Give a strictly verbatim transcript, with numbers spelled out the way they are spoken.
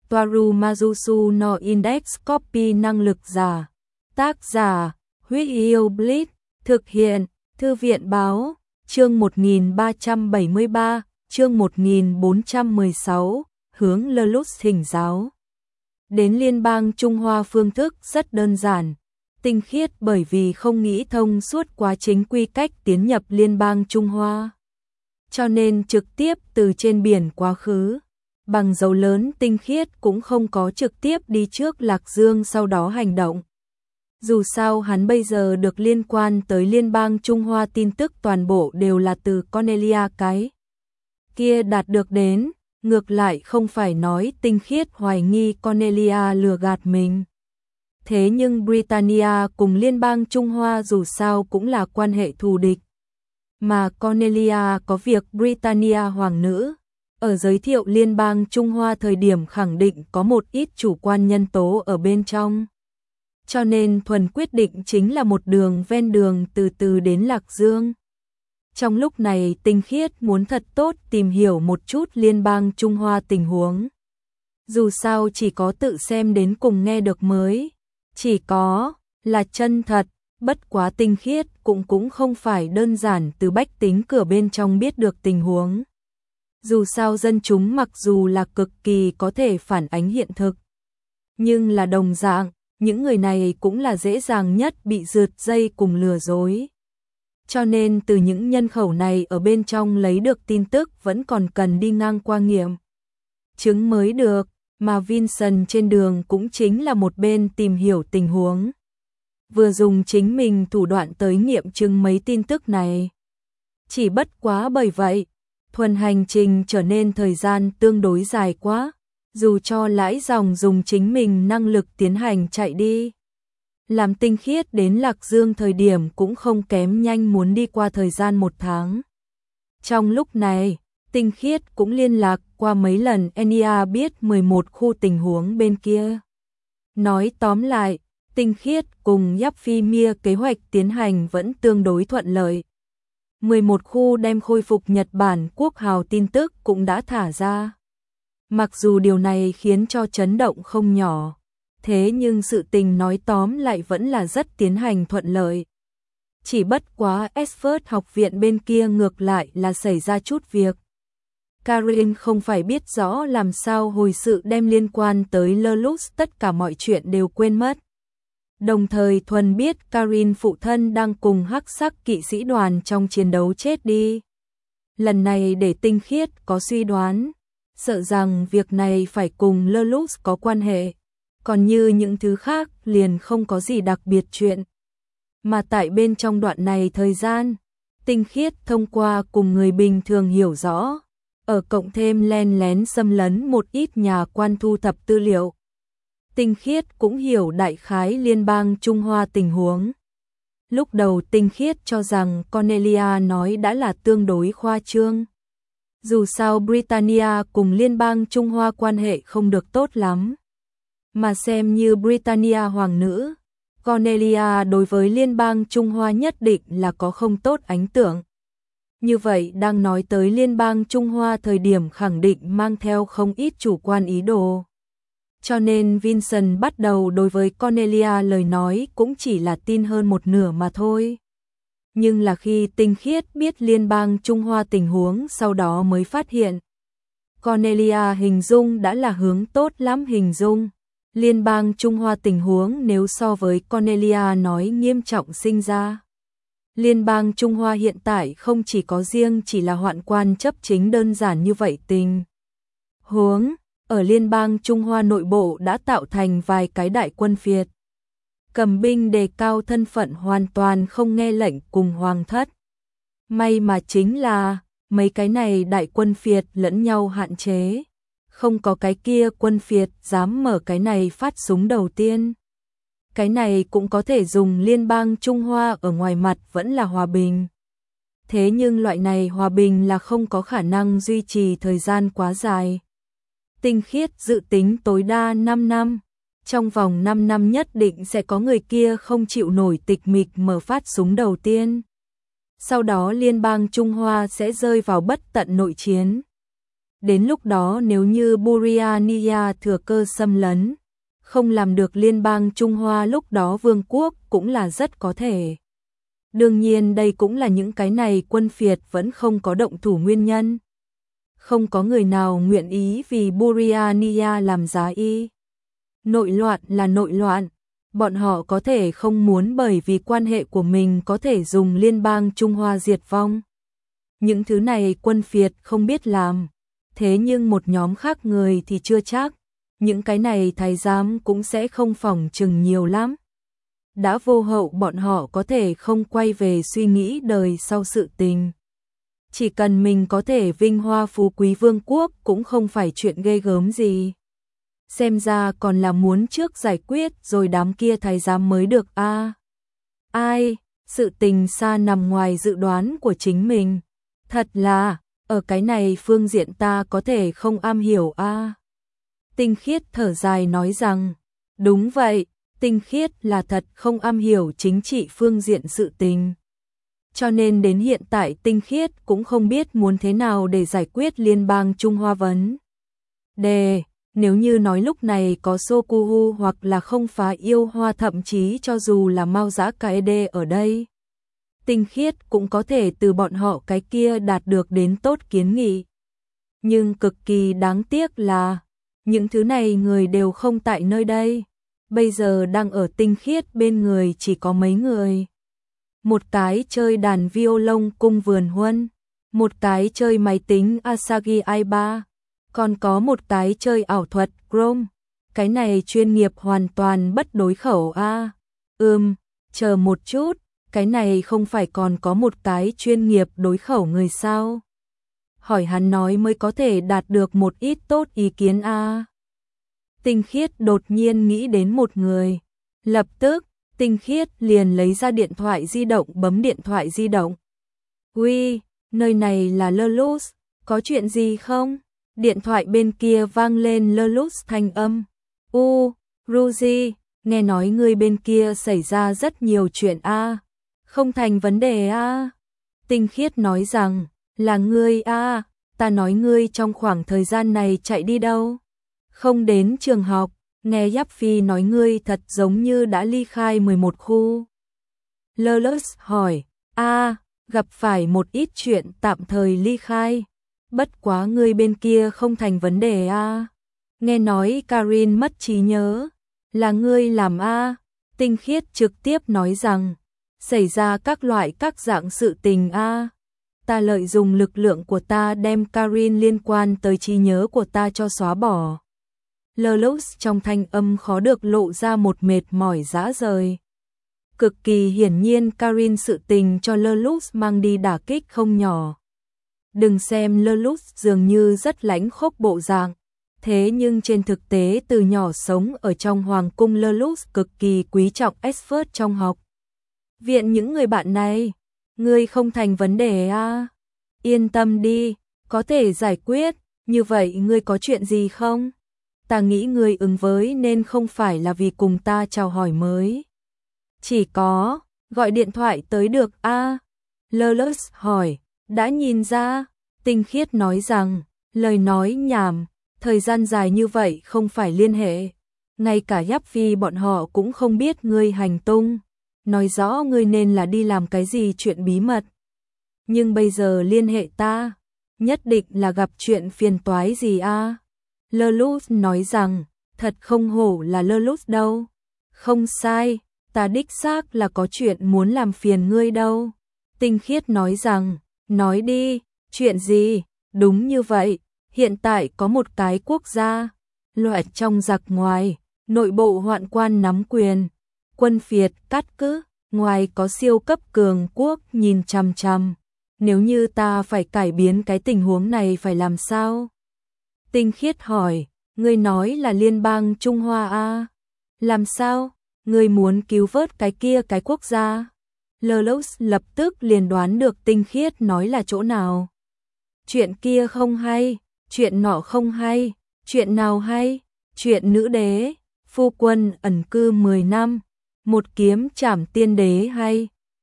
Toaru Majusu no Index Copy năng lực giả. Tác giả, Huyết Yêu Blitz, thực hiện, Thư viện báo, chương một nghìn ba trăm bảy mươi ba, chương một nghìn bốn trăm mười sáu, hướng Lelouch thỉnh giáo. Đến Liên bang Trung Hoa phương thức rất đơn giản, tinh khiết bởi vì không nghĩ thông suốt quá trình quy cách tiến nhập Liên bang Trung Hoa. Cho nên trực tiếp từ trên biển quá khứ, bằng dấu lớn tinh khiết cũng không có trực tiếp đi trước Lạc Dương sau đó hành động. Dù sao hắn bây giờ được liên quan tới Liên bang Trung Hoa tin tức toàn bộ đều là từ Cornelia cái kia đạt được đến, ngược lại không phải nói tinh khiết hoài nghi Cornelia lừa gạt mình. Thế nhưng Britannia cùng Liên bang Trung Hoa dù sao cũng là quan hệ thù địch. Mà Cornelia có việc Britannia hoàng nữ, ở giới thiệu Liên bang Trung Hoa thời điểm khẳng định có một ít chủ quan nhân tố ở bên trong. Cho nên thuần quyết định chính là một đường ven đường từ từ đến Lạc Dương. Trong lúc này tinh khiết muốn thật tốt tìm hiểu một chút Liên bang Trung Hoa tình huống. Dù sao chỉ có tự xem đến cùng nghe được mới. Chỉ có là chân thật, bất quá tinh khiết cũng cũng không phải đơn giản từ bách tính cửa bên trong biết được tình huống. Dù sao dân chúng mặc dù là cực kỳ có thể phản ánh hiện thực, nhưng là đồng dạng, những người này cũng là dễ dàng nhất bị rượt dây cùng lừa dối. Cho nên từ những nhân khẩu này ở bên trong lấy được tin tức vẫn còn cần đi ngang qua nghiệm chứng mới được, mà Vincent trên đường cũng chính là một bên tìm hiểu tình huống. Vừa dùng chính mình thủ đoạn tới nghiệm chứng mấy tin tức này. Chỉ bất quá bởi vậy, thuần hành trình trở nên thời gian tương đối dài quá, dù cho lãi dòng dùng chính mình năng lực tiến hành chạy đi. Làm tinh khiết đến Lạc Dương thời điểm cũng không kém nhanh muốn đi qua thời gian một tháng. Trong lúc này, tinh khiết cũng liên lạc qua mấy lần Enya biết mười một khu tình huống bên kia. Nói tóm lại, tinh khiết cùng Yaphi kế hoạch tiến hành vẫn tương đối thuận lợi. mười một khu đem khôi phục Nhật Bản quốc hào tin tức cũng đã thả ra. Mặc dù điều này khiến cho chấn động không nhỏ, thế nhưng sự tình nói tóm lại vẫn là rất tiến hành thuận lợi. Chỉ bất quá Oxford học viện bên kia ngược lại là xảy ra chút việc. Karin không phải biết rõ làm sao hồi sự đem liên quan tới Lelouch tất cả mọi chuyện đều quên mất. Đồng thời thuần biết Karin phụ thân đang cùng hắc sắc kỵ sĩ đoàn trong chiến đấu chết đi. Lần này để tinh khiết có suy đoán, sợ rằng việc này phải cùng Lelouch có quan hệ, còn như những thứ khác liền không có gì đặc biệt chuyện. Mà tại bên trong đoạn này thời gian, tinh khiết thông qua cùng người bình thường hiểu rõ, ở cộng thêm len lén xâm lấn một ít nhà quan thu thập tư liệu. Tinh khiết cũng hiểu đại khái Liên bang Trung Hoa tình huống. Lúc đầu tinh khiết cho rằng Cornelia nói đã là tương đối khoa trương. Dù sao Britannia cùng Liên bang Trung Hoa quan hệ không được tốt lắm. Mà xem như Britannia hoàng nữ, Cornelia đối với Liên bang Trung Hoa nhất định là có không tốt ấn tượng. Như vậy đang nói tới Liên bang Trung Hoa thời điểm khẳng định mang theo không ít chủ quan ý đồ. Cho nên Vincent bắt đầu đối với Cornelia lời nói cũng chỉ là tin hơn một nửa mà thôi. Nhưng là khi tinh khiết biết Liên bang Trung Hoa tình huống sau đó mới phát hiện. Cornelia hình dung đã là hướng tốt lắm hình dung. Liên bang Trung Hoa tình huống nếu so với Cornelia nói nghiêm trọng sinh ra. Liên bang Trung Hoa hiện tại không chỉ có riêng chỉ là hoạn quan chấp chính đơn giản như vậy tình huống. Ở Liên bang Trung Hoa nội bộ đã tạo thành vài cái đại quân phiệt. Cầm binh đề cao thân phận hoàn toàn không nghe lệnh cùng hoàng thất. May mà chính là mấy cái này đại quân phiệt lẫn nhau hạn chế. Không có cái kia quân phiệt dám mở cái này phát súng đầu tiên. Cái này cũng có thể dùng Liên bang Trung Hoa ở ngoài mặt vẫn là hòa bình. Thế nhưng loại này hòa bình là không có khả năng duy trì thời gian quá dài. Tinh khiết dự tính tối đa năm năm. Trong vòng năm năm nhất định sẽ có người kia không chịu nổi tịch mịch mở phát súng đầu tiên. Sau đó Liên bang Trung Hoa sẽ rơi vào bất tận nội chiến. Đến lúc đó nếu như Buriania thừa cơ xâm lấn, không làm được liên bang Trung Hoa lúc đó vương quốc cũng là rất có thể. Đương nhiên đây cũng là những cái này quân phiệt vẫn không có động thủ nguyên nhân. Không có người nào nguyện ý vì Buriania làm giá y. Nội loạn là nội loạn, bọn họ có thể không muốn bởi vì quan hệ của mình có thể dùng liên bang Trung Hoa diệt vong. Những thứ này quân phiệt không biết làm, thế nhưng một nhóm khác người thì chưa chắc, những cái này thái giám cũng sẽ không phỏng chừng nhiều lắm. Đã vô hậu bọn họ có thể không quay về suy nghĩ đời sau sự tình. Chỉ cần mình có thể vinh hoa phú quý vương quốc cũng không phải chuyện ghê gớm gì. Xem ra còn là muốn trước giải quyết rồi đám kia thái giám mới được a. À, ai, sự tình xa nằm ngoài dự đoán của chính mình. Thật là, ở cái này phương diện ta có thể không am hiểu a. À. Tinh Khiết thở dài nói rằng, đúng vậy, Tinh Khiết là thật không am hiểu chính trị phương diện sự tình. Cho nên đến hiện tại Tinh Khiết cũng không biết muốn thế nào để giải quyết liên bang Trung Hoa vấn đề. Nếu như nói lúc này có Sokuhu hoặc là không phá yêu hoa thậm chí cho dù là Mao Dã Kaede ở đây, Tinh Khiết cũng có thể từ bọn họ cái kia đạt được đến tốt kiến nghị. Nhưng cực kỳ đáng tiếc là những thứ này người đều không tại nơi đây. Bây giờ đang ở Tinh Khiết bên người chỉ có mấy người. Một cái chơi đàn violon cung vườn huân, một cái chơi máy tính Asagi i ba, còn có một cái chơi ảo thuật Chrome. Cái này chuyên nghiệp hoàn toàn bất đối khẩu a. À. Ừm, chờ một chút, cái này không phải còn có một cái chuyên nghiệp đối khẩu người sao? Hỏi hắn nói mới có thể đạt được một ít tốt ý kiến a. À. Tinh Khiết đột nhiên nghĩ đến một người, lập tức Tinh Khiết liền lấy ra điện thoại di động bấm điện thoại di động. Uy, nơi này là Lelus, có chuyện gì không? Điện thoại bên kia vang lên Lelus thanh âm. U, Ruji, nghe nói người bên kia xảy ra rất nhiều chuyện a. À. Không thành vấn đề a. À. Tinh Khiết nói rằng, là ngươi a, à. Ta nói ngươi trong khoảng thời gian này chạy đi đâu? Không đến trường học. Nghe Giáp Phi nói ngươi thật giống như đã ly khai mười một khu. Lelus hỏi, a, à, gặp phải một ít chuyện tạm thời ly khai. Bất quá ngươi bên kia không thành vấn đề a. À. Nghe nói Karin mất trí nhớ, là ngươi làm a. À. Tinh Khiết trực tiếp nói rằng, xảy ra các loại các dạng sự tình a. À. Ta lợi dụng lực lượng của ta đem Karin liên quan tới trí nhớ của ta cho xóa bỏ. Lelus trong thanh âm khó được lộ ra một mệt mỏi dã rời. Cực kỳ hiển nhiên Karin sự tình cho Lelus mang đi đả kích không nhỏ. Đừng xem Lelus dường như rất lãnh khốc bộ dạng, thế nhưng trên thực tế từ nhỏ sống ở trong hoàng cung Lelus cực kỳ quý trọng expert trong học viện những người bạn này. Ngươi không thành vấn đề a. À? Yên tâm đi, có thể giải quyết. Như vậy ngươi có chuyện gì không? Ta nghĩ ngươi ứng với nên không phải là vì cùng ta chào hỏi mới. Chỉ có, gọi điện thoại tới được a. À? Lelus hỏi, đã nhìn ra. Tinh Khiết nói rằng, lời nói nhảm, thời gian dài như vậy không phải liên hệ. Ngay cả Giáp Phi bọn họ cũng không biết ngươi hành tung. Nói rõ ngươi nên là đi làm cái gì chuyện bí mật. Nhưng bây giờ liên hệ ta, nhất định là gặp chuyện phiền toái gì a. À? Lelus nói rằng, thật không hổ là Lelus đâu. Không sai, ta đích xác là có chuyện muốn làm phiền ngươi đâu. Tinh Khiết nói rằng, nói đi, chuyện gì? Đúng như vậy, hiện tại có một cái quốc gia, loại trong giặc ngoài, nội bộ hoạn quan nắm quyền, quân phiệt cát cứ, ngoài có siêu cấp cường quốc nhìn chằm chằm. Nếu như ta phải cải biến cái tình huống này phải làm sao? Tinh Khiết hỏi, ngươi nói là liên bang Trung Hoa a? À? Làm sao? Ngươi muốn cứu vớt cái kia cái quốc gia? Lelus lập tức liền đoán được Tinh Khiết nói là chỗ nào. Chuyện kia không hay, chuyện nọ không hay, chuyện nào hay? Chuyện nữ đế, phu quân ẩn cư mười năm, một kiếm trảm tiên đế hay?